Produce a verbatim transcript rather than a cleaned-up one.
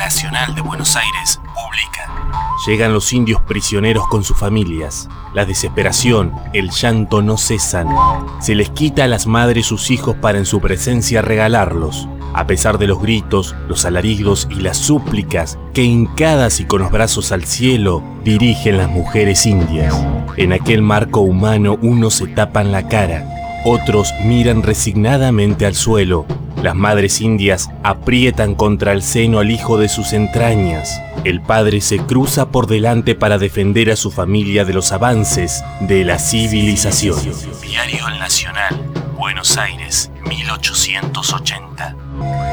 Nacional de Buenos Aires publica: llegan los indios prisioneros con sus familias. La desesperación, el llanto no cesan. Se les quita a las madres sus hijos para en su presencia regalarlos. A pesar de los gritos, los alaridos y las súplicas que hincadas y con los brazos al cielo dirigen las mujeres indias. En aquel marco humano unos se tapan la cara, otros miran resignadamente al suelo. Las madres indias aprietan contra el seno al hijo de sus entrañas. El padre se cruza por delante para defender a su familia de los avances de la civilización. Diario El Nacional, Buenos Aires, mil ochocientos ochenta.